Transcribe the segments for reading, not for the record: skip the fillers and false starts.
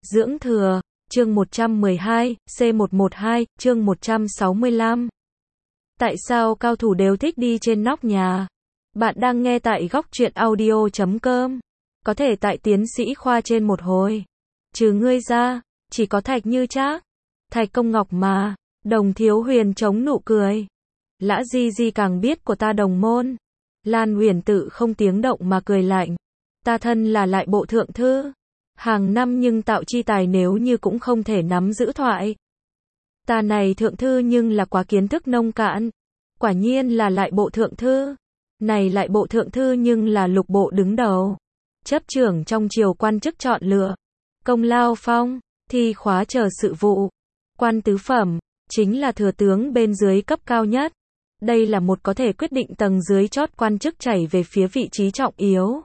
Dưỡng thừa, chương 112, C112, chương 165. Tại sao cao thủ đều thích đi trên nóc nhà? Bạn đang nghe tại góc truyện audio.com. Có thể tại tiến sĩ khoa trên một hồi. Trừ ngươi ra, chỉ có Thạch Như Trác. Thạch Công Ngọc mà. Đồng Thiếu Huyền chống nụ cười. Lã Di Di càng biết của ta đồng môn. Lan Huyền tự không tiếng động mà cười lạnh. Ta thân là lại bộ thượng thư. Hàng năm nhưng tạo chi tài nếu như cũng không thể nắm giữ thoại. Ta này thượng thư nhưng là quá kiến thức nông cạn. Quả nhiên là lại bộ thượng thư. Này lại bộ thượng thư nhưng là lục bộ đứng đầu. Chấp trưởng trong triều quan chức chọn lựa. Công lao phong, thi khóa chờ sự vụ. Quan tứ phẩm, chính là thừa tướng bên dưới cấp cao nhất. Đây là một có thể quyết định tầng dưới chót quan chức chảy về phía vị trí trọng yếu.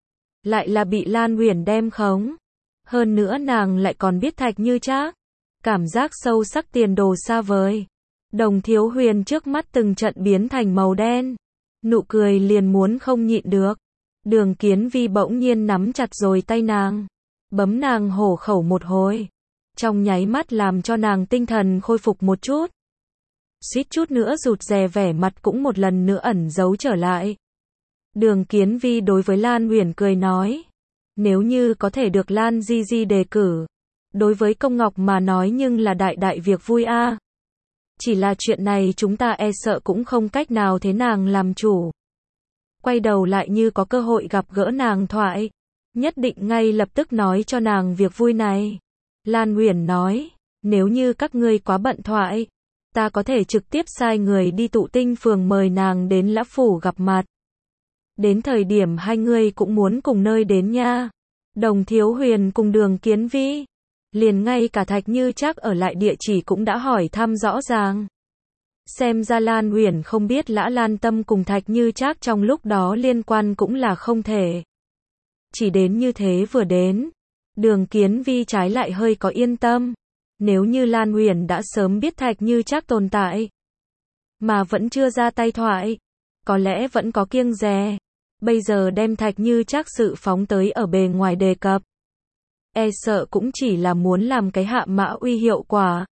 Lại là bị Lan Huyền đem khống. Hơn nữa nàng lại còn biết Thạch Như Trác. Cảm giác sâu sắc tiền đồ xa vời. Đồng Thiếu Huyền trước mắt từng trận biến thành màu đen. Nụ cười liền muốn không nhịn được. Đường Kiến Vi bỗng nhiên nắm chặt rồi tay nàng. Bấm nàng hổ khẩu một hồi. Trong nháy mắt làm cho nàng tinh thần khôi phục một chút. Suýt chút nữa rụt rè vẻ mặt cũng một lần nữa ẩn giấu trở lại. Đường Kiến Vi đối với Lan Huyền cười nói. Nếu như có thể được Lan Di Di đề cử. Đối với Công Ngọc mà nói nhưng là đại việc vui a. Chỉ là chuyện này chúng ta e sợ cũng không cách nào thế nàng làm chủ. Quay đầu lại như có cơ hội gặp gỡ nàng thoại. Nhất định ngay lập tức nói cho nàng việc vui này. Lan Huyền nói. Nếu như các ngươi quá bận thoại. Ta có thể trực tiếp sai người đi Tụ Tinh phường mời nàng đến Lã Phủ gặp mặt. Đến thời điểm hai người cũng muốn cùng nơi đến nha. Đồng Thiếu Huyền cùng Đường Kiến Vi. Liền ngay cả Thạch Như Trác ở lại địa chỉ cũng đã hỏi thăm rõ ràng. Xem ra Lan Huyền không biết Lã Lan Tâm cùng Thạch Như Trác trong lúc đó liên quan cũng là không thể. Chỉ đến như thế vừa đến. Đường Kiến Vi trái lại hơi có yên tâm. Nếu như Lan Huyền đã sớm biết Thạch Như Trác tồn tại. Mà vẫn chưa ra tay thoại. Có lẽ vẫn có kiêng dè. Bây giờ đem Thạch Như Trác sự phóng tới ở bề ngoài đề cập. E sợ cũng chỉ là muốn làm cái hạ mã uy hiệu quả.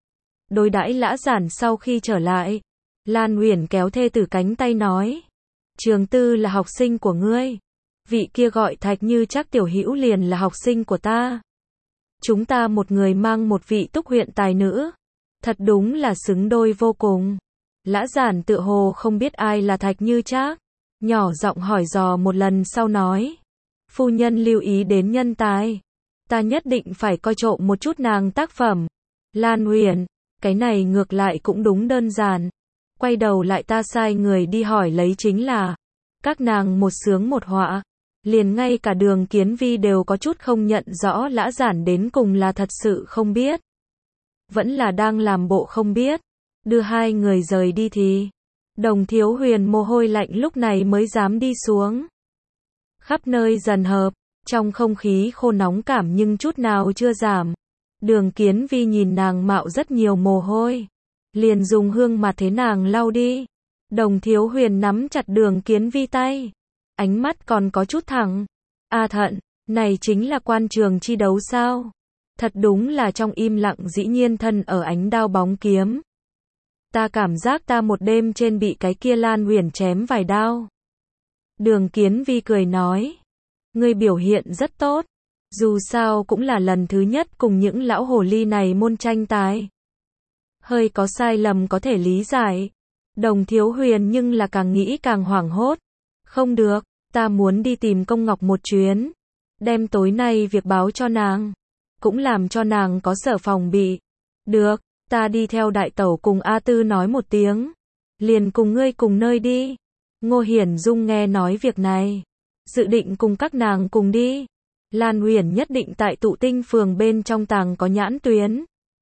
Đối đãi Lã Giản sau khi trở lại. Lan Huyền kéo thê tử cánh tay nói. Trường Tư là học sinh của ngươi. Vị kia gọi Thạch Như Trác tiểu hữu liền là học sinh của ta. Chúng ta một người mang một vị túc huyện tài nữ. Thật đúng là xứng đôi vô cùng. Lã Giản tựa hồ không biết ai là Thạch Như Trác. Nhỏ giọng hỏi dò một lần sau nói. Phu nhân lưu ý đến nhân tài. Ta nhất định phải coi trộm một chút nàng tác phẩm. Lan Huyền, cái này ngược lại cũng đúng đơn giản. Quay đầu lại ta sai người đi hỏi lấy chính là. Các nàng một sướng một họa. Liền ngay cả Đường Kiến Vi đều có chút không nhận rõ Lã Giản đến cùng là thật sự không biết. Vẫn là đang làm bộ không biết. Đưa hai người rời đi thì. Đồng Thiếu Huyền mồ hôi lạnh lúc này mới dám đi xuống. Khắp nơi dần hợp. Trong không khí khô nóng cảm nhưng chút nào chưa giảm. Đường Kiến Vi nhìn nàng mạo rất nhiều mồ hôi. Liền dùng hương mặt thế nàng lau đi. Đồng Thiếu Huyền nắm chặt Đường Kiến Vi tay. Ánh mắt còn có chút thẳng. A Thận, này chính là quan trường chi đấu sao? Thật đúng là trong im lặng dĩ nhiên thân ở ánh đao bóng kiếm. Ta cảm giác ta một đêm trên bị cái kia Lan Huyền chém vài đao. Đường Kiến Vi cười nói. Ngươi biểu hiện rất tốt. Dù sao cũng là lần thứ nhất cùng những lão hồ ly này môn tranh tài. Hơi có sai lầm có thể lý giải. Đồng Thiếu Huyền nhưng là càng nghĩ càng hoảng hốt. Không được, ta muốn đi tìm Công Ngọc một chuyến. Đem tối nay việc báo cho nàng. Cũng làm cho nàng có sở phòng bị. Được, ta đi theo đại tẩu cùng A Tư nói một tiếng. Liền cùng ngươi cùng nơi đi. Ngô Hiển Dung nghe nói việc này. Dự định cùng các nàng cùng đi. Lan Huyền nhất định tại Tụ Tinh phường bên trong tàng có nhãn tuyến.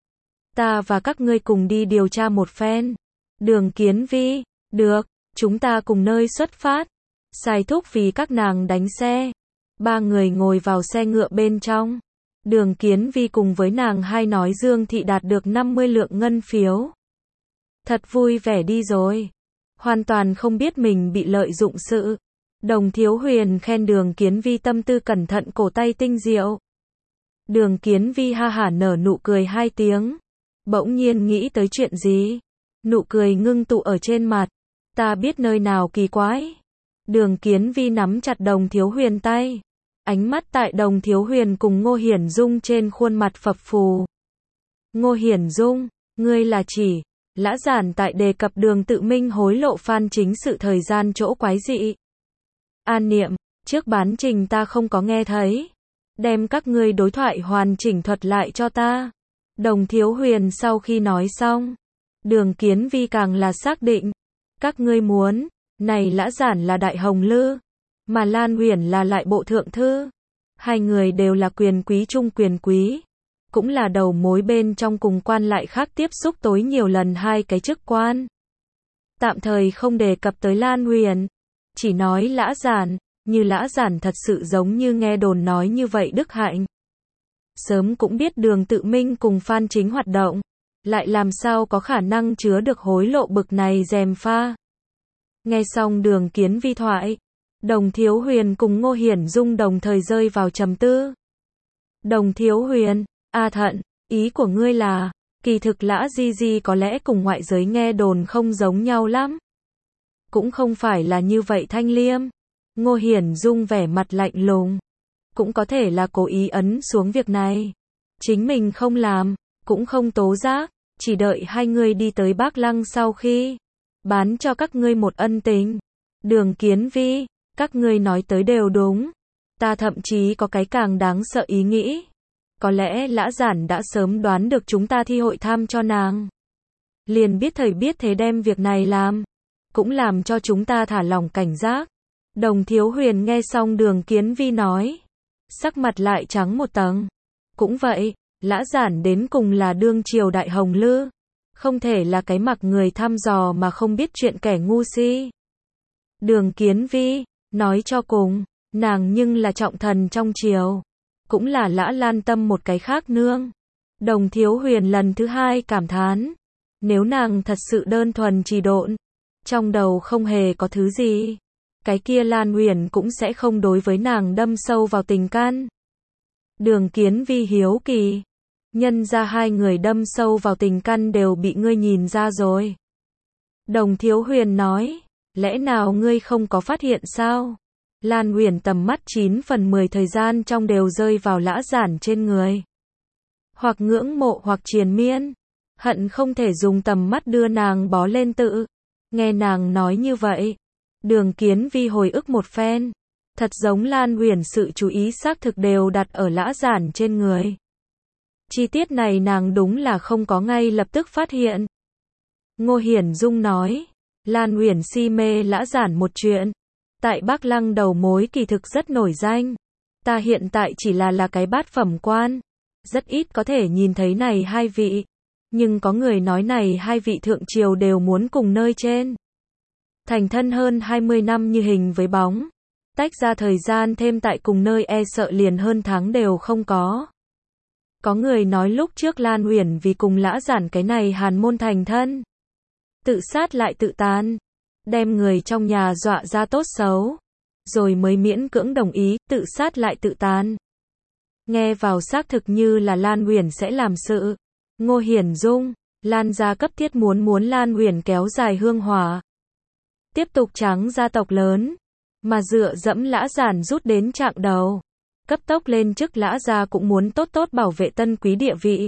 Ta và các ngươi cùng đi điều tra một phen. Đường Kiến Vi, được, chúng ta cùng nơi xuất phát. Sai thúc vì các nàng đánh xe. Ba người ngồi vào xe ngựa bên trong. Đường Kiến Vi cùng với nàng hai nói Dương Thị đạt được 50 lượng ngân phiếu. Thật vui vẻ đi rồi. Hoàn toàn không biết mình bị lợi dụng sự. Đồng Thiếu Huyền khen Đường Kiến Vi tâm tư cẩn thận cổ tay tinh diệu. Đường Kiến Vi ha hả nở nụ cười 2 tiếng. Bỗng nhiên nghĩ tới chuyện gì. Nụ cười ngưng tụ ở trên mặt. Ta biết nơi nào kỳ quái. Đường Kiến Vi nắm chặt Đồng Thiếu Huyền tay. Ánh mắt tại Đồng Thiếu Huyền cùng Ngô Hiển Dung trên khuôn mặt phập phù. Ngô Hiển Dung, ngươi là chỉ, Lã Giản tại đề cập Đường Tự Minh hối lộ Phan Chính Sự thời gian chỗ quái dị. An Niệm, trước bán trình ta không có nghe thấy. Đem các ngươi đối thoại hoàn chỉnh thuật lại cho ta. Đồng Thiếu Huyền sau khi nói xong, Đường Kiến Vi càng là xác định. Các ngươi muốn, này Lã Giản là đại hồng lư, mà Lan Huyền là lại bộ thượng thư. Hai người đều là quyền quý trung quyền quý, cũng là đầu mối bên trong cùng quan lại khác tiếp xúc tối nhiều lần hai cái chức quan. Tạm thời không đề cập tới Lan Huyền, chỉ nói Lã Giản, như Lã Giản thật sự giống như nghe đồn nói như vậy đức hạnh. Sớm cũng biết Đường Tự Minh cùng Phan Chính hoạt động, lại làm sao có khả năng chứa được hối lộ bực này gièm pha. Nghe xong Đường Kiến Vi thoại, Đồng Thiếu Huyền cùng Ngô Hiển Dung đồng thời rơi vào trầm tư. Đồng Thiếu Huyền, A Thận, ý của ngươi là, kỳ thực Lã Di Di có lẽ cùng ngoại giới nghe đồn không giống nhau lắm. Cũng không phải là như vậy Thanh Liêm. Ngô Hiển Dung vẻ mặt lạnh lùng. Cũng có thể là cố ý ấn xuống việc này. Chính mình không làm, cũng không tố giác, chỉ đợi hai người đi tới Bác Lăng sau khi bán cho các ngươi một ân tình. Đường Kiến Vi, các ngươi nói tới đều đúng. Ta thậm chí có cái càng đáng sợ ý nghĩ. Có lẽ Lã Giản đã sớm đoán được chúng ta thi hội tham cho nàng. Liền biết thời biết thế đem việc này làm. Cũng làm cho chúng ta thả lỏng cảnh giác. Đồng Thiếu Huyền nghe xong Đường Kiến Vi nói. Sắc mặt lại trắng một tầng. Cũng vậy, Lã Giản đến cùng là đương triều đại hồng lư. Không thể là cái mặc người thăm dò mà không biết chuyện kẻ ngu si. Đường Kiến Vi, nói cho cùng, nàng nhưng là trọng thần trong triều. Cũng là Lã Lan Tâm một cái khác nương. Đồng Thiếu Huyền lần thứ hai cảm thán. Nếu nàng thật sự đơn thuần trì độn, trong đầu không hề có thứ gì, cái kia Lan Huyền cũng sẽ không đối với nàng đâm sâu vào tình căn. Đường Kiến Vi hiếu kỳ. Nhân ra hai người đâm sâu vào tình căn đều bị ngươi nhìn ra rồi. Đồng Thiếu Huyền nói. Lẽ nào ngươi không có phát hiện sao? Lan Huyền tầm mắt 9 phần 10 thời gian trong đều rơi vào Lã Giản trên người. Hoặc ngưỡng mộ hoặc triền miên. Hận không thể dùng tầm mắt đưa nàng bó lên tự. Nghe nàng nói như vậy. Đường Kiến Vi hồi ức một phen. Thật giống Lan Huyền sự chú ý xác thực đều đặt ở Lã Giản trên người. Chi tiết này nàng đúng là không có ngay lập tức phát hiện. Ngô Hiển Dung nói. Lan Huyền si mê Lã Giản một chuyện. Tại Bác Lăng đầu mối kỳ thực rất nổi danh. Ta hiện tại chỉ là cái bát phẩm quan. Rất ít có thể nhìn thấy này hai vị. Nhưng có người nói này hai vị thượng triều đều muốn cùng nơi trên. Thành thân hơn 20 năm như hình với bóng. Tách ra thời gian thêm tại cùng nơi e sợ liền hơn tháng đều không có. Có người nói lúc trước Lan Huyền vì cùng Lã Giản cái này hàn môn thành thân. Tự sát lại tự tán. Đem người trong nhà dọa ra tốt xấu. Rồi mới miễn cưỡng đồng ý, tự sát lại tự tán. Nghe vào xác thực như là Lan Huyền sẽ làm sự. Ngô Hiển Dung, Lan gia cấp thiết muốn Lan Huyền kéo dài hương hỏa. Tiếp tục trắng gia tộc lớn. Mà dựa dẫm Lã Giản rút đến trạng đầu. Cấp tốc lên chức Lã gia cũng muốn tốt tốt bảo vệ tân quý địa vị.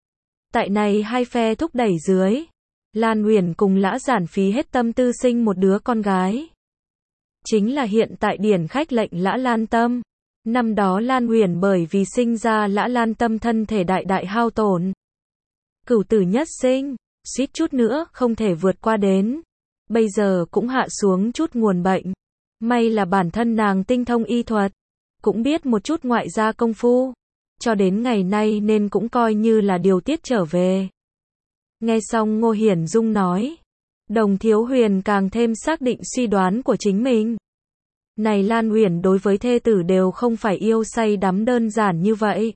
Tại này hai phe thúc đẩy dưới. Lan Huyền cùng Lã Giản phí hết tâm tư sinh một đứa con gái. Chính là hiện tại điển khách lệnh Lã Lan Tâm. Năm đó Lan Huyền bởi vì sinh ra Lã Lan Tâm thân thể đại hao tổn. Cửu tử nhất sinh, suýt chút nữa không thể vượt qua đến. Bây giờ cũng hạ xuống chút nguồn bệnh. May là bản thân nàng tinh thông y thuật. Cũng biết một chút ngoại gia công phu. Cho đến ngày nay nên cũng coi như là điều tiết trở về. Nghe xong Ngô Hiển Dung nói. Đồng Thiếu Huyền càng thêm xác định suy đoán của chính mình. Này Lan Huyền đối với thê tử đều không phải yêu say đắm đơn giản như vậy.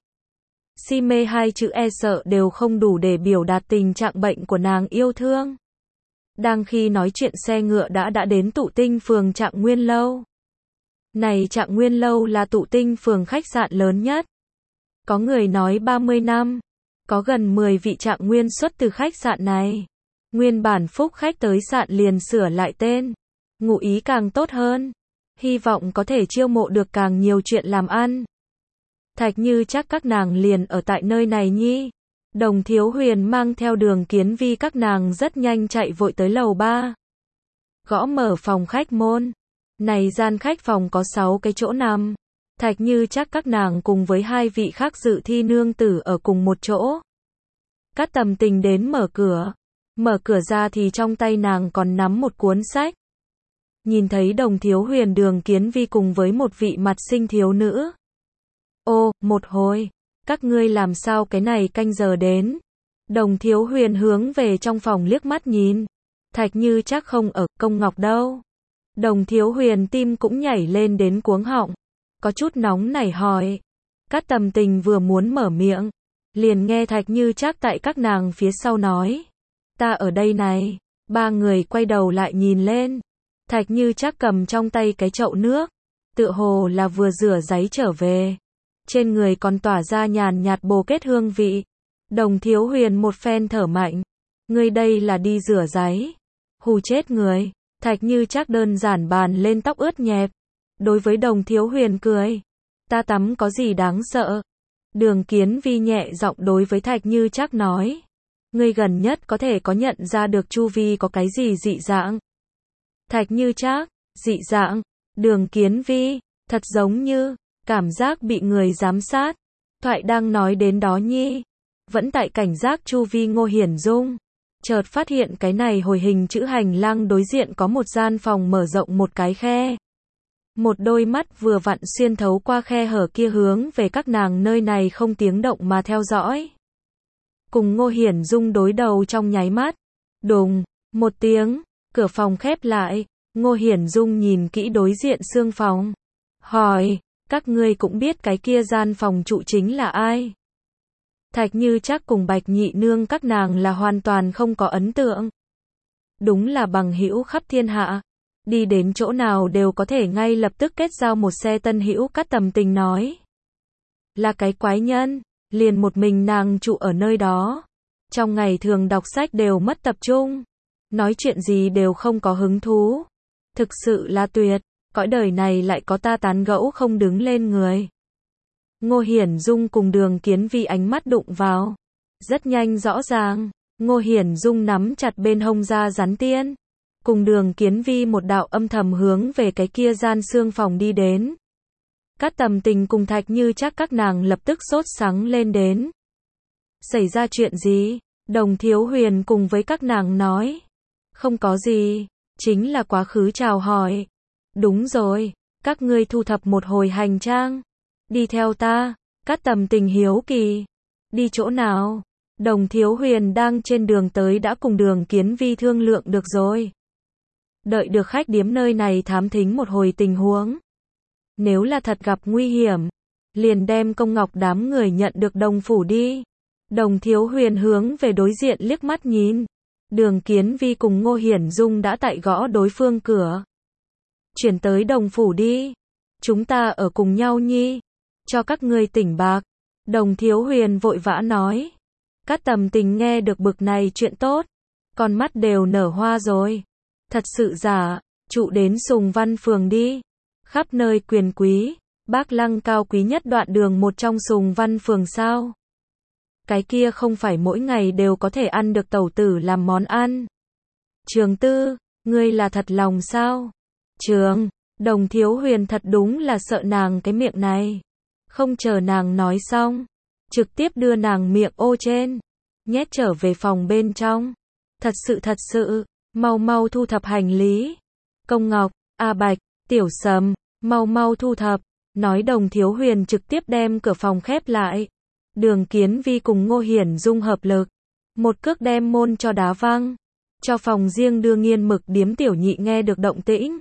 Si mê hai chữ e sợ đều không đủ để biểu đạt tình trạng bệnh của nàng yêu thương. Đang khi nói chuyện xe ngựa đã đến Tụ Tinh phường Trạng Nguyên Lâu. Này Trạng Nguyên Lâu là Tụ Tinh phường khách sạn lớn nhất. Có người nói 30 năm. Có gần 10 vị trạng nguyên xuất từ khách sạn này. Nguyên bản phúc khách tới sạn liền sửa lại tên. Ngụ ý càng tốt hơn. Hy vọng có thể chiêu mộ được càng nhiều chuyện làm ăn. Thạch Như chắc các nàng liền ở tại nơi này nhi. Đồng Thiếu Huyền mang theo Đường Kiến Vi các nàng rất nhanh chạy vội tới lầu 3. Gõ mở phòng khách môn. Này gian khách phòng có 6 cái chỗ nằm. Thạch Như chắc các nàng cùng với 2 vị khác dự thi nương tử ở cùng một chỗ. Cát Tầm Tình đến mở cửa. Mở cửa ra thì trong tay nàng còn nắm một cuốn sách. Nhìn thấy Đồng Thiếu Huyền Đường Kiến Vi cùng với một vị mặt xinh thiếu nữ. Ô, một hồi, các ngươi làm sao cái này canh giờ đến? Đồng Thiếu Huyền hướng về trong phòng liếc mắt nhìn. Thạch Như chắc không ở, Công Ngọc đâu? Đồng Thiếu Huyền tim cũng nhảy lên đến cuống họng. Có chút nóng nảy hỏi. Cát Tầm Tình vừa muốn mở miệng. Liền nghe Thạch Như chắc tại các nàng phía sau nói. Ta ở đây này. Ba người quay đầu lại nhìn lên. Thạch Như chắc cầm trong tay cái chậu nước. Tựa hồ là vừa rửa giấy trở về. Trên người còn tỏa ra nhàn nhạt bồ kết hương vị. Đồng Thiếu Huyền một phen thở mạnh. Ngươi đây là đi rửa giấy. Hù chết người. Thạch Như chắc đơn giản bàn lên tóc ướt nhẹp. Đối với Đồng Thiếu Huyền cười. Ta tắm có gì đáng sợ. Đường Kiến Vi nhẹ giọng đối với Thạch Như chắc nói. Ngươi gần nhất có thể có nhận ra được chu vi có cái gì dị dạng. Thạch Như chắc, dị dạng. Đường Kiến Vi, thật giống như cảm giác bị người giám sát. Thoại đang nói đến đó nhi. Vẫn tại cảnh giác chu vi Ngô Hiển Dung. Chợt phát hiện cái này hồi hình chữ hành lang đối diện có một gian phòng mở rộng một cái khe. Một đôi mắt vừa vặn xuyên thấu qua khe hở kia hướng về các nàng nơi này không tiếng động mà theo dõi. Cùng Ngô Hiển Dung đối đầu trong nháy mắt. Đùng, một tiếng, cửa phòng khép lại. Ngô Hiển Dung nhìn kỹ đối diện xương phòng. Hỏi, các ngươi cũng biết cái kia gian phòng trụ chính là ai? Thạch Như chắc cùng Bạch Nhị Nương các nàng là hoàn toàn không có ấn tượng. Đúng là bằng hữu khắp thiên hạ. Đi đến chỗ nào đều có thể ngay lập tức kết giao một xe tân hữu. Cát Tầm Tình nói. Là cái quái nhân, liền một mình nàng trụ ở nơi đó. Trong ngày thường đọc sách đều mất tập trung. Nói chuyện gì đều không có hứng thú. Thực sự là tuyệt, cõi đời này lại có ta tán gẫu không đứng lên người. Ngô Hiển Dung cùng Đường Kiến Vi ánh mắt đụng vào. Rất nhanh rõ ràng, Ngô Hiển Dung nắm chặt bên hông da rắn tiên. Cùng Đường Kiến Vi một đạo âm thầm hướng về cái kia gian xương phòng đi đến. Cát Tầm Tình cùng Thạch Như chắc các nàng lập tức sốt sắng lên đến. Xảy ra chuyện gì? Đồng Thiếu Huyền cùng với các nàng nói. Không có gì, chính là quá khứ chào hỏi. Đúng rồi, các ngươi thu thập một hồi hành trang. Đi theo ta. Cát Tầm Tình hiếu kỳ. Đi chỗ nào? Đồng Thiếu Huyền đang trên đường tới đã cùng Đường Kiến Vi thương lượng được rồi. Đợi được khách điếm nơi này thám thính một hồi tình huống. Nếu là thật gặp nguy hiểm, liền đem Công Ngọc đám người nhận được Đồng phủ đi. Đồng Thiếu Huyền hướng về đối diện liếc mắt nhìn. Đường Kiến Vi cùng Ngô Hiển Dung đã tại gõ đối phương cửa. Chuyển tới Đồng phủ đi. Chúng ta ở cùng nhau nhi. Cho các ngươi tỉnh bạc. Đồng Thiếu Huyền vội vã nói. Cát Tầm Tình nghe được bực này chuyện tốt. Con mắt đều nở hoa rồi. Thật sự giả, trụ đến Sùng Văn Phường đi. Khắp nơi quyền quý, Bác Lăng cao quý nhất đoạn đường một trong Sùng Văn Phường sao? Cái kia không phải mỗi ngày đều có thể ăn được tẩu tử làm món ăn. Trường Tư, ngươi là thật lòng sao? Trường, Đồng Thiếu Huyền thật đúng là sợ nàng cái miệng này. Không chờ nàng nói xong, trực tiếp đưa nàng miệng ô trên, nhét trở về phòng bên trong. Thật sự, mau mau thu thập hành lý. Công Ngọc, A Bạch, Tiểu Sầm, mau thu thập. Nói Đồng Thiếu Huyền trực tiếp đem cửa phòng khép lại. Đường Kiến Vi cùng Ngô Hiển Dung hợp lực. Một cước đem môn cho đá văng. Cho phòng riêng đưa Nghiên Mực điếm Tiểu Nhị nghe được động tĩnh.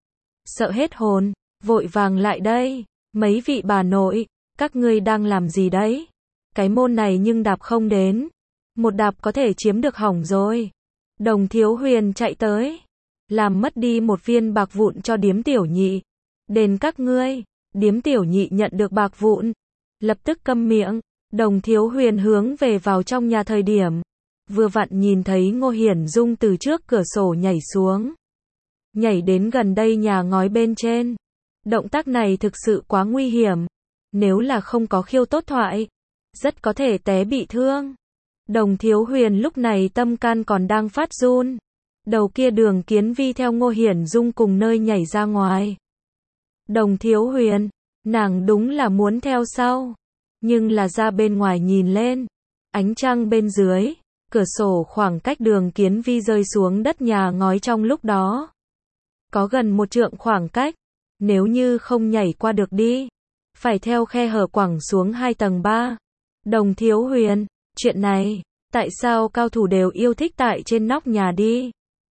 Sợ hết hồn, vội vàng lại đây. Mấy vị bà nội, các ngươi đang làm gì đấy? Cái môn này nhưng đạp không đến. Một đạp có thể chiếm được hỏng rồi. Đồng Thiếu Huyền chạy tới. Làm mất đi một viên bạc vụn cho điếm Tiểu Nhị. Đền các ngươi. Điếm Tiểu Nhị nhận được bạc vụn. lập tức câm miệng. Đồng Thiếu Huyền hướng về vào trong nhà thời điểm, vừa vặn nhìn thấy Ngô Hiển Dung từ trước cửa sổ nhảy xuống. Nhảy đến gần đây nhà ngói bên trên. Động tác này thực sự quá nguy hiểm. Nếu là không có khiêu tốt thoại, rất có thể té bị thương. Đồng Thiếu Huyền lúc này tâm can còn đang phát run. Đầu kia Đường Kiến Vi theo Ngô Hiển Dung cùng nơi nhảy ra ngoài. Đồng Thiếu Huyền, nàng đúng là muốn theo sau. Nhưng là ra bên ngoài nhìn lên. Ánh trăng bên dưới, cửa sổ khoảng cách Đường Kiến Vi rơi xuống đất nhà ngói trong lúc đó. Có gần 1 trượng khoảng cách. Nếu như không nhảy qua được đi, phải theo khe hở quẳng xuống 2 tầng 3. Đồng Thiếu Huyền, chuyện này, tại sao cao thủ đều yêu thích tại trên nóc nhà đi?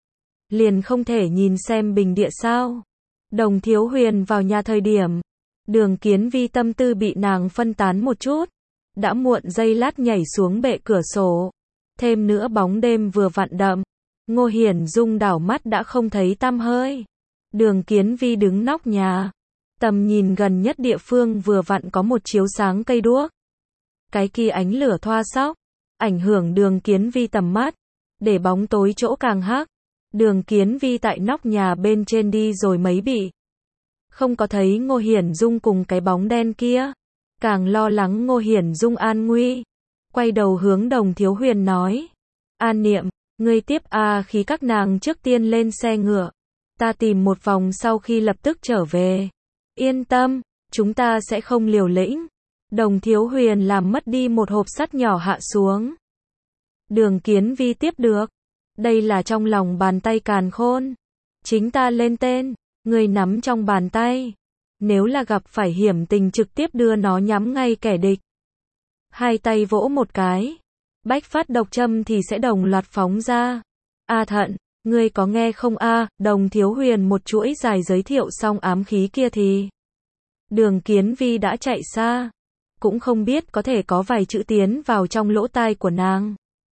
Liền không thể nhìn xem bình địa sao? Đồng Thiếu Huyền vào nhà thời điểm, Đường Kiến Vi tâm tư bị nàng phân tán một chút. Đã muộn giây lát nhảy xuống bệ cửa sổ. Thêm nữa bóng đêm vừa vặn đậm. Ngô Hiển Dung đảo mắt đã không thấy tăm hơi. Đường Kiến Vi đứng nóc nhà. Tầm nhìn gần nhất địa phương vừa vặn có một chiếu sáng cây đuốc. Cái kia ánh lửa thoa xóc, ảnh hưởng Đường Kiến Vi tầm mắt, để bóng tối chỗ càng hắc. Đường Kiến Vi tại nóc nhà bên trên đi rồi mấy bị. Không có thấy Ngô Hiển Dung cùng cái bóng đen kia. Càng lo lắng Ngô Hiển Dung an nguy. Quay đầu hướng Đồng Thiếu Huyền nói. An Niệm, ngươi tiếp khí các nàng trước tiên lên xe ngựa. Ta tìm một vòng sau khi lập tức trở về. Yên tâm, chúng ta sẽ không liều lĩnh. Đồng Thiếu Huyền làm mất đi một hộp sắt nhỏ hạ xuống. Đường Kiến Vi tiếp được. Đây là trong lòng bàn tay càn khôn. Chính ta lên tên, người nắm trong bàn tay. Nếu là gặp phải hiểm tình trực tiếp đưa nó nhắm ngay kẻ địch. Hai tay vỗ một cái. Bách phát độc châm thì sẽ đồng loạt phóng ra. Thận, ngươi có nghe không Đồng Thiếu Huyền một chuỗi dài giới thiệu xong ám khí kia thì. Đường Kiến Vi đã chạy xa. Cũng không biết có thể có vài chữ tiến vào trong lỗ tai của nàng.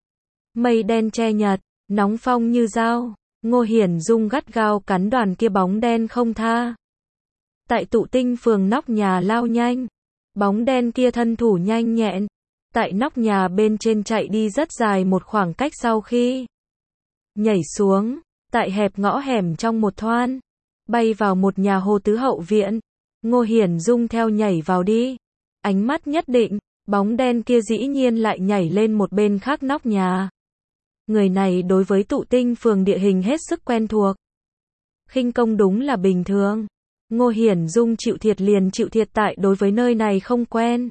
Mây đen che nhật, nóng phong như dao. Ngô Hiển Dung gắt gao cắn đoàn kia bóng đen không tha. Tại Tụ Tinh phường nóc nhà lao nhanh. Bóng đen kia thân thủ nhanh nhẹn. Tại nóc nhà bên trên chạy đi rất dài một khoảng cách sau khi nhảy xuống. Tại hẹp ngõ hẻm trong một thoăn. Bay vào một nhà Hồ Tứ hậu viện. Ngô Hiển Dung theo nhảy vào đi. Ánh mắt nhất định, bóng đen kia dĩ nhiên lại nhảy lên một bên khác nóc nhà. Người này đối với Tụ Tinh phường địa hình hết sức quen thuộc. Khinh công đúng là bình thường. Ngô Hiển Dung chịu thiệt liền chịu thiệt tại đối với nơi này không quen.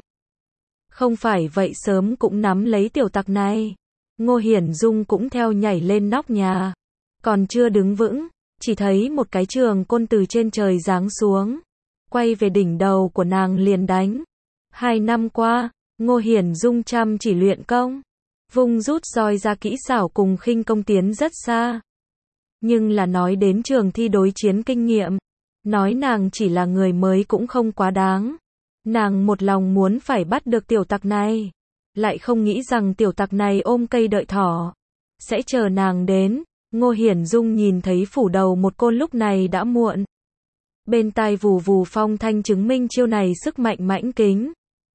Không phải vậy sớm cũng nắm lấy tiểu tặc này. Ngô Hiển Dung cũng theo nhảy lên nóc nhà. Còn chưa đứng vững, chỉ thấy một cái trường côn từ trên trời giáng xuống. Quay về đỉnh đầu của nàng liền đánh. 2 năm qua, Ngô Hiển Dung chăm chỉ luyện công. Vung rút roi ra kỹ xảo cùng khinh công tiến rất xa. Nhưng là nói đến trường thi đối chiến kinh nghiệm. Nói nàng chỉ là người mới cũng không quá đáng. Nàng một lòng muốn phải bắt được tiểu tặc này. Lại không nghĩ rằng tiểu tặc này ôm cây đợi thỏ. Sẽ chờ nàng đến. Ngô Hiển Dung nhìn thấy phủ đầu một côn lúc này đã muộn. Bên tai vù vù phong thanh chứng minh chiêu này sức mạnh mãnh kính.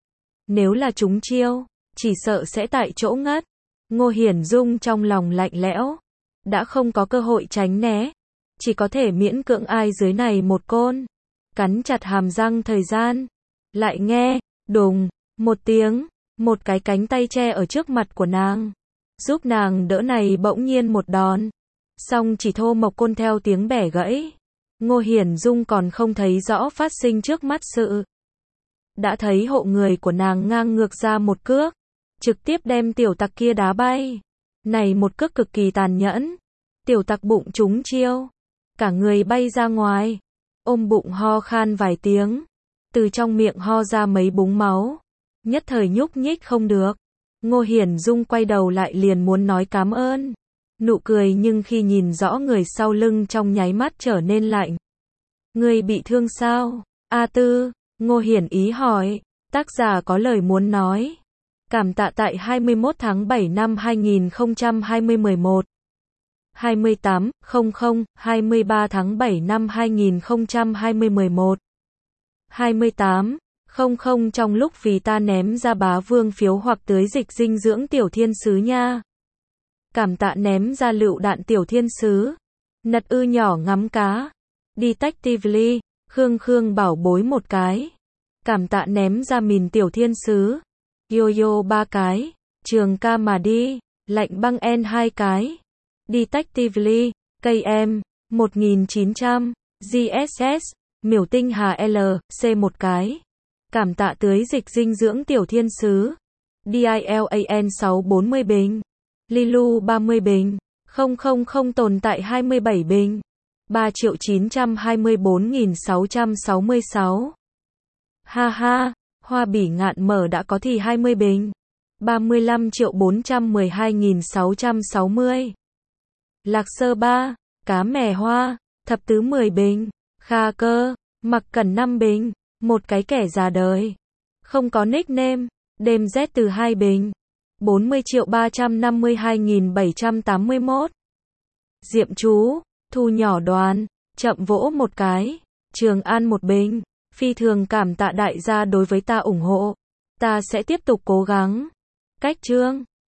Nếu là trúng chiêu, chỉ sợ sẽ tại chỗ ngất. Ngô Hiển Dung trong lòng lạnh lẽo. Đã không có cơ hội tránh né. Chỉ có thể miễn cưỡng ai dưới này một côn. Cắn chặt hàm răng thời gian. Lại nghe, đùng, một tiếng, một cái cánh tay che ở trước mặt của nàng. Giúp nàng đỡ này bỗng nhiên một đòn. Xong chỉ thô mộc côn theo tiếng bẻ gãy. Ngô Hiển Dung còn không thấy rõ phát sinh trước mắt sự. Đã thấy hộ người của nàng ngang ngược ra một cước. Trực tiếp đem tiểu tặc kia đá bay. Này một cước cực kỳ tàn nhẫn. Tiểu tặc bụng trúng chiêu. Cả người bay ra ngoài. Ôm bụng ho khan vài tiếng. Từ trong miệng ho ra mấy búng máu. Nhất thời nhúc nhích không được. Ngô Hiển Dung quay đầu lại liền muốn nói cảm ơn. Nụ cười nhưng khi nhìn rõ người sau lưng trong nháy mắt trở nên lạnh. Người bị thương sao? Tư, Ngô Hiển ý hỏi. Tác giả có lời muốn nói. Cảm tạ tại 21 tháng 7 năm 2020 11. 28:00, 23 tháng 7 năm 2020 11. 28:00, Không không trong lúc vì ta ném ra bá vương phiếu hoặc tưới dịch dinh dưỡng tiểu thiên sứ nha. Cảm tạ ném ra lựu đạn tiểu thiên sứ. Nật ư nhỏ ngắm cá. Detectively, Khương Khương bảo bối một cái. Cảm tạ ném ra mìn tiểu thiên sứ. Yo-yo 3 cái. Trường ca mà đi. Lạnh băng N 2 cái. Detectively, cây em, 1900. GSS, miểu tinh hà L, C 1 cái. Cảm tạ tưới dịch dinh dưỡng tiểu thiên sứ. DILAN 640 bình. Lilu 30 bình. 000 tồn tại 27 bình. 3.924.666. Ha ha, hoa bỉ ngạn mở đã có thì 20 bình. 35.412.660. Lạc sơ 3, cá mè hoa, thập tứ 10 bình. Kha cơ, mặc cẩn 5 bình. Một cái kẻ già đời. Không có nickname, đêm Z từ 2 bình. 40.352.781. Diệm chú, thu nhỏ đoàn, chậm vỗ một cái. Trường An 1 bình. Phi thường cảm tạ đại gia đối với ta ủng hộ. Ta sẽ tiếp tục cố gắng. Cách chương